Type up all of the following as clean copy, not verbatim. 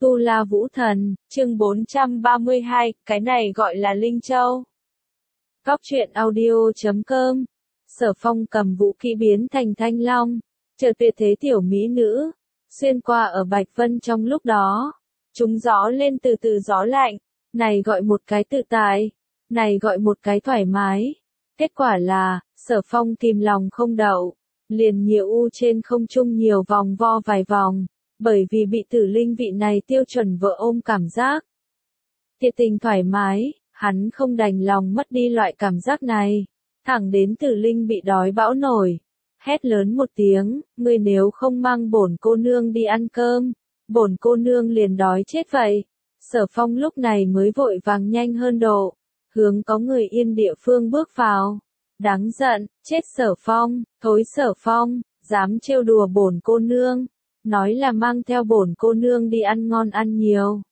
Tu La Vũ Thần, chương 432, cái này gọi là Linh Châu. Cóc truyện audio.com. Sở Phong cầm vũ khí biến thành thanh long, chờ tuyệt thế tiểu mỹ nữ, xuyên qua ở Bạch Vân trong lúc đó. Chúng gió lên từ từ gió lạnh, này gọi một cái tự tại, này gọi một cái thoải mái. Kết quả là, Sở Phong kìm lòng không đậu, liền nhiễu u trên không trung nhiều vòng vo vài vòng, bởi vì bị Tử Linh vị này tiêu chuẩn vợ ôm cảm giác. Thiệt tình thoải mái, hắn không đành lòng mất đi loại cảm giác này, thẳng đến Tử Linh bị đói bão nổi, hét lớn một tiếng, ngươi nếu không mang bổn cô nương đi ăn cơm, bổn cô nương liền đói chết vậy. Sở Phong lúc này mới vội vàng nhanh hơn độ, hướng có người yên địa phương bước vào. Đáng giận, chết Sở Phong, thối Sở Phong, dám trêu đùa bổn cô nương, nói là mang theo bổn cô nương đi ăn ngon ăn nhiều.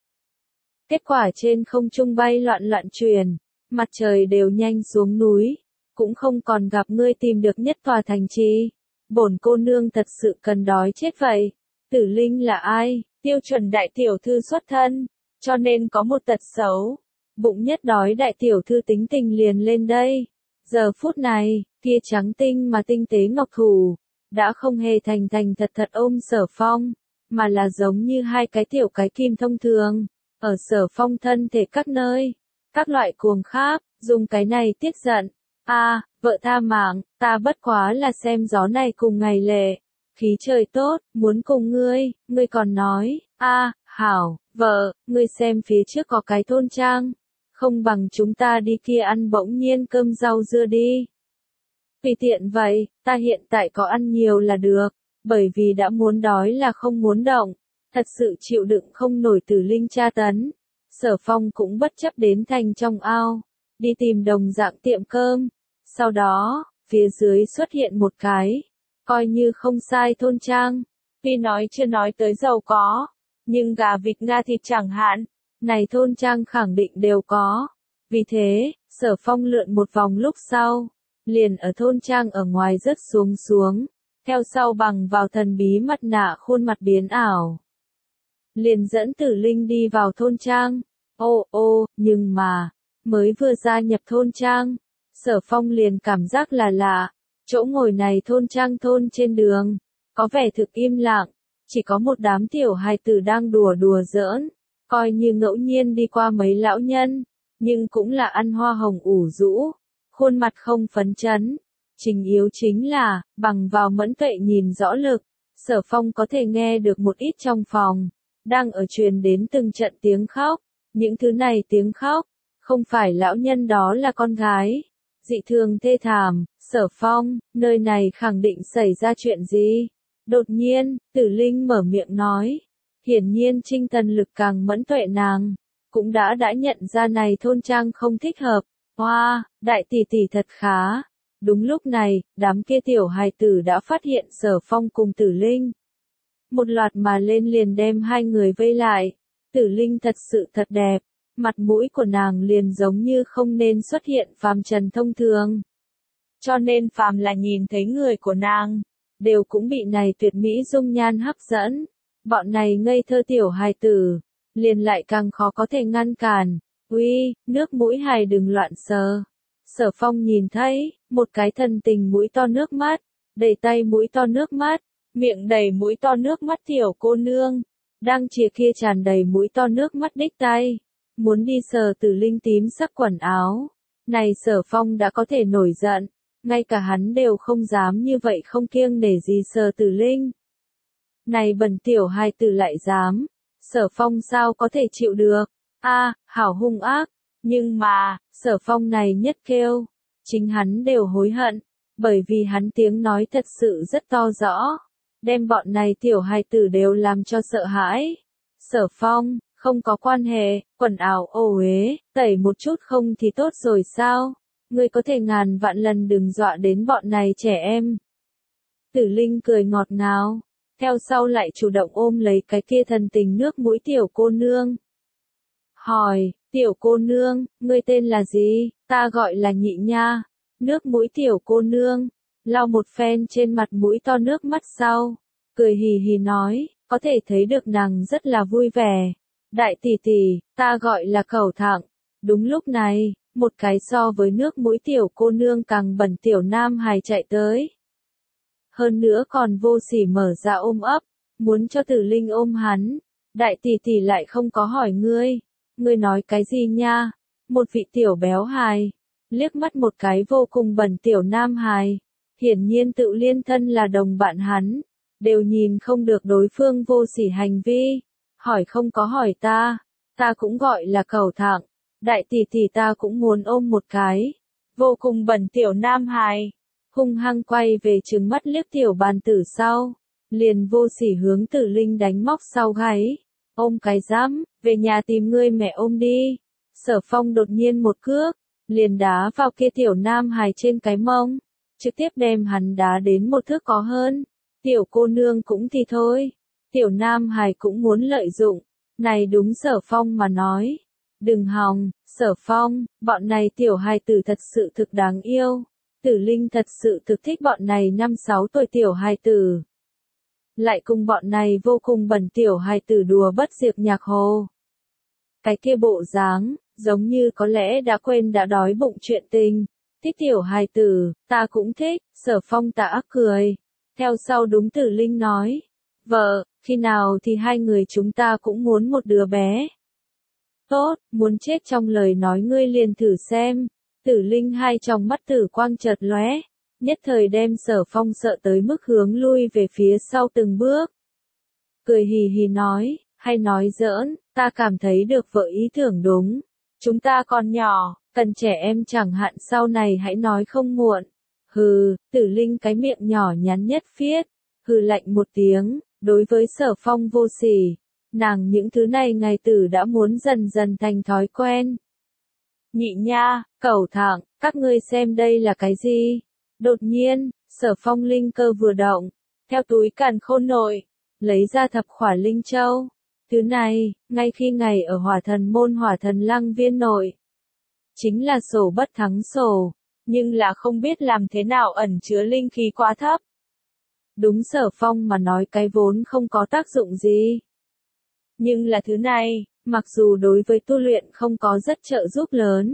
Kết quả trên không trung bay loạn loạn truyền, mặt trời đều nhanh xuống núi, cũng không còn gặp ngươi tìm được nhất tòa thành trì. Bổn cô nương thật sự cần đói chết vậy. Tử Linh là ai? Tiêu chuẩn đại tiểu thư xuất thân, cho nên có một tật xấu, bụng nhất đói đại tiểu thư tính tình liền lên đây. Giờ phút này, kia trắng tinh mà tinh tế ngọc thủ, đã không hề thành thật thật ôm Sở Phong, mà là giống như hai cái tiểu cái kim thông thường, ở Sở Phong thân thể các nơi, các loại cuồng kháp, dùng cái này tiếc giận. Vợ tha mạng, ta bất quá là xem gió này cùng ngày lệ, khí trời tốt, muốn cùng ngươi còn nói, hảo, vợ, ngươi xem phía trước có cái thôn trang, không bằng chúng ta đi kia ăn bỗng nhiên cơm rau dưa đi. Tùy tiện vậy, ta hiện tại có ăn nhiều là được, bởi vì đã muốn đói là không muốn động, thật sự chịu đựng không nổi Tử Linh tra tấn. Sở Phong cũng bất chấp đến thành trong ao, đi tìm đồng dạng tiệm cơm, sau đó, phía dưới xuất hiện một cái, coi như không sai thôn trang, tuy nói chưa nói tới giàu có, nhưng gà vịt nga thịt chẳng hạn, này thôn trang khẳng định đều có. Vì thế, Sở Phong lượn một vòng lúc sau, liền ở thôn trang ở ngoài rớt xuống, theo sau bằng vào thần bí mặt nạ khuôn mặt biến ảo. Liền dẫn Tử Linh đi vào thôn trang, nhưng mà, mới vừa gia nhập thôn trang, Sở Phong liền cảm giác là lạ, chỗ ngồi này thôn trang thôn trên đường, có vẻ thực im lặng, chỉ có một đám tiểu hài tử đang đùa giỡn, coi như ngẫu nhiên đi qua mấy lão nhân, nhưng cũng là ăn hoa hồng ủ rũ, khuôn mặt không phấn chấn. Chính yếu chính là, bằng vào mẫn tuệ nhìn rõ lực, Sở Phong có thể nghe được một ít trong phòng, đang ở truyền đến từng trận tiếng khóc, những thứ này tiếng khóc, không phải lão nhân đó là con gái. Dị thường thê thảm, Sở Phong, nơi này khẳng định xảy ra chuyện gì? Đột nhiên, Tử Linh mở miệng nói, hiển nhiên Trinh Tần lực càng mẫn tuệ nàng, cũng đã nhận ra này thôn trang không thích hợp. Đại tỷ tỷ thật khá. Đúng lúc này, đám kia tiểu hài tử đã phát hiện Sở Phong cùng Tử Linh. Một loạt mà lên liền đem hai người vây lại. Tử Linh thật sự thật đẹp, mặt mũi của nàng liền giống như không nên xuất hiện phàm trần thông thường. Cho nên phàm là nhìn thấy người của nàng, đều cũng bị này tuyệt mỹ dung nhan hấp dẫn. Bọn này ngây thơ tiểu hài tử, liền lại càng khó có thể ngăn cản. Nước mũi hài đừng loạn sờ. Sở Phong nhìn thấy, một cái thần tình mũi to nước mắt, đầy tay mũi to nước mắt, miệng đầy mũi to nước mắt tiểu cô nương, đang chìa kia tràn đầy mũi to nước mắt đích tay, muốn đi sờ Tử Linh tím sắc quần áo. Này Sở Phong đã có thể nổi giận, ngay cả hắn đều không dám như vậy không kiêng nể gì sờ Tử Linh. Này bẩn tiểu hài tử lại dám, Sở Phong sao có thể chịu được, hảo hung ác, nhưng mà, Sở Phong này nhất kêu, chính hắn đều hối hận, bởi vì hắn tiếng nói thật sự rất to rõ, đem bọn này tiểu hài tử đều làm cho sợ hãi. Sở Phong, không có quan hệ, quần áo ô uế, tẩy một chút không thì tốt rồi sao, ngươi có thể ngàn vạn lần đừng dọa đến bọn này trẻ em. Tử Linh cười ngọt ngào, theo sau lại chủ động ôm lấy cái kia thần tình nước mũi tiểu cô nương. Hỏi, tiểu cô nương, ngươi tên là gì? Ta gọi là Nhị Nha. Nước mũi tiểu cô nương, lau một phen trên mặt mũi to nước mắt sau, cười hì hì nói, có thể thấy được nàng rất là vui vẻ. Đại tỷ tỷ, ta gọi là Cẩu Thẳng. Đúng lúc này, một cái so với nước mũi tiểu cô nương càng bẩn tiểu nam hài chạy tới. Hơn nữa còn vô sỉ mở ra ôm ấp, muốn cho Tử Linh ôm hắn. Đại tỷ tỷ lại không có hỏi ngươi nói cái gì nha? Một vị tiểu béo hài, liếc mắt một cái vô cùng bẩn tiểu nam hài, hiển nhiên tự liên thân là đồng bạn hắn, đều nhìn không được đối phương vô sỉ hành vi, hỏi không có hỏi ta cũng gọi là Cẩu Thẳng, đại tỷ tỷ ta cũng muốn ôm một cái, vô cùng bẩn tiểu nam hài, hung hăng quay về trừng mắt liếc tiểu bàn tử sau, liền vô sỉ hướng Tử Linh đánh móc sau gáy, ôm cái dám, về nhà tìm ngươi mẹ ôm đi. Sở Phong đột nhiên một cước, liền đá vào kia tiểu nam hài trên cái mông, trực tiếp đem hắn đá đến một thước có hơn. Tiểu cô nương cũng thì thôi, tiểu nam hài cũng muốn lợi dụng, này đúng Sở Phong mà nói. Đừng hòng, Sở Phong, bọn này tiểu hài tử thật sự thực đáng yêu. Tử Linh thật sự thực thích bọn này 5-6 tuổi tiểu hài tử. Lại cùng bọn này vô cùng bẩn tiểu hài tử đùa bất diệt nhạc hồ. Cái kia bộ dáng, giống như có lẽ đã quên đã đói bụng chuyện tình. Thích tiểu hài tử, ta cũng thích, Sở Phong tà cười. Theo sau đúng Tử Linh nói. Vợ, khi nào thì hai người chúng ta cũng muốn một đứa bé. Tốt, muốn chết trong lời nói ngươi liền thử xem. Tử Linh hai tròng mắt tử quang chợt lóe, nhất thời đem Sở Phong sợ tới mức hướng lui về phía sau từng bước. Cười hì hì nói, hay nói giỡn, ta cảm thấy được vợ ý tưởng đúng. Chúng ta còn nhỏ, cần trẻ em chẳng hạn sau này hãy nói không muộn. Hừ, Tử Linh cái miệng nhỏ nhắn nhất phiết, hừ lạnh một tiếng, đối với Sở Phong vô sỉ. Nàng những thứ này ngày tử đã muốn dần dần thành thói quen. Nhị nha, Cẩu Thẳng, các ngươi xem đây là cái gì? Đột nhiên, Sở Phong linh cơ vừa động, theo túi càn khôn nội, lấy ra thập khỏa linh châu. Thứ này, ngay khi ngày ở Hỏa Thần môn Hỏa Thần Lăng viên nội, chính là sổ bất thắng sổ, nhưng là không biết làm thế nào ẩn chứa linh khí quá thấp. Đúng Sở Phong mà nói cái vốn không có tác dụng gì. Nhưng là thứ này, mặc dù đối với tu luyện không có rất trợ giúp lớn.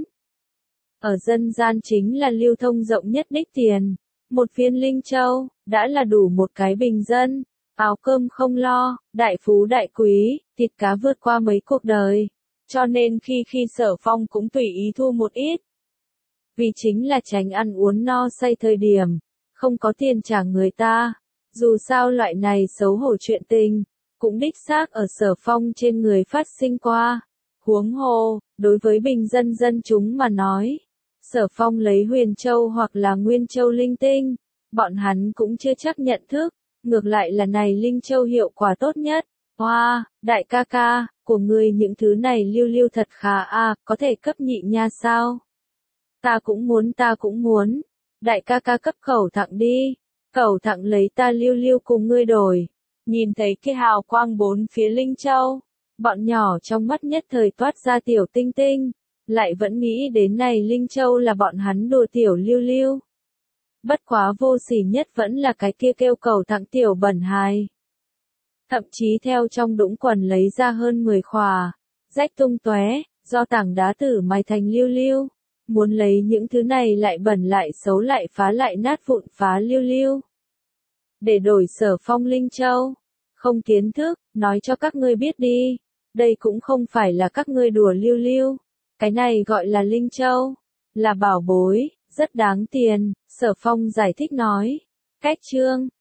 Ở dân gian chính là lưu thông rộng nhất đích tiền. Một viên linh châu, đã là đủ một cái bình dân. Áo cơm không lo, đại phú đại quý, thịt cá vượt qua mấy cuộc đời. Cho nên khi Sở Phong cũng tùy ý thu một ít. Vì chính là tránh ăn uống no say thời điểm, không có tiền trả người ta. Dù sao loại này xấu hổ chuyện tình, cũng đích xác ở Sở Phong trên người phát sinh qua. Huống hồ, đối với bình dân dân chúng mà nói, Sở Phong lấy huyền châu hoặc là nguyên châu linh tinh, bọn hắn cũng chưa chắc nhận thức, ngược lại là này linh châu hiệu quả tốt nhất. Hoa, đại ca ca, của ngươi những thứ này lưu lưu thật khá có thể cấp nhị nha sao? Ta cũng muốn, đại ca ca cấp Cẩu Thẳng đi, Cẩu Thẳng lấy ta lưu lưu cùng ngươi đổi. Nhìn thấy cái hào quang bốn phía linh châu, bọn nhỏ trong mắt nhất thời toát ra tiểu tinh tinh, lại vẫn nghĩ đến này linh châu là bọn hắn đùa tiểu lưu lưu. Bất quá vô sỉ nhất vẫn là cái kia kêu Cẩu Thẳng tiểu bẩn hài. Thậm chí theo trong đũng quần lấy ra hơn 10 khỏa, rách tung tóe, do tảng đá tử mài thành lưu lưu. Muốn lấy những thứ này lại bẩn lại xấu lại phá lại nát vụn phá lưu lưu. Để đổi Sở Phong linh châu. Không kiến thức, nói cho các ngươi biết đi. Đây cũng không phải là các ngươi đùa lưu lưu. Cái này gọi là linh châu. Là bảo bối, rất đáng tiền, Sở Phong giải thích nói. Cách chương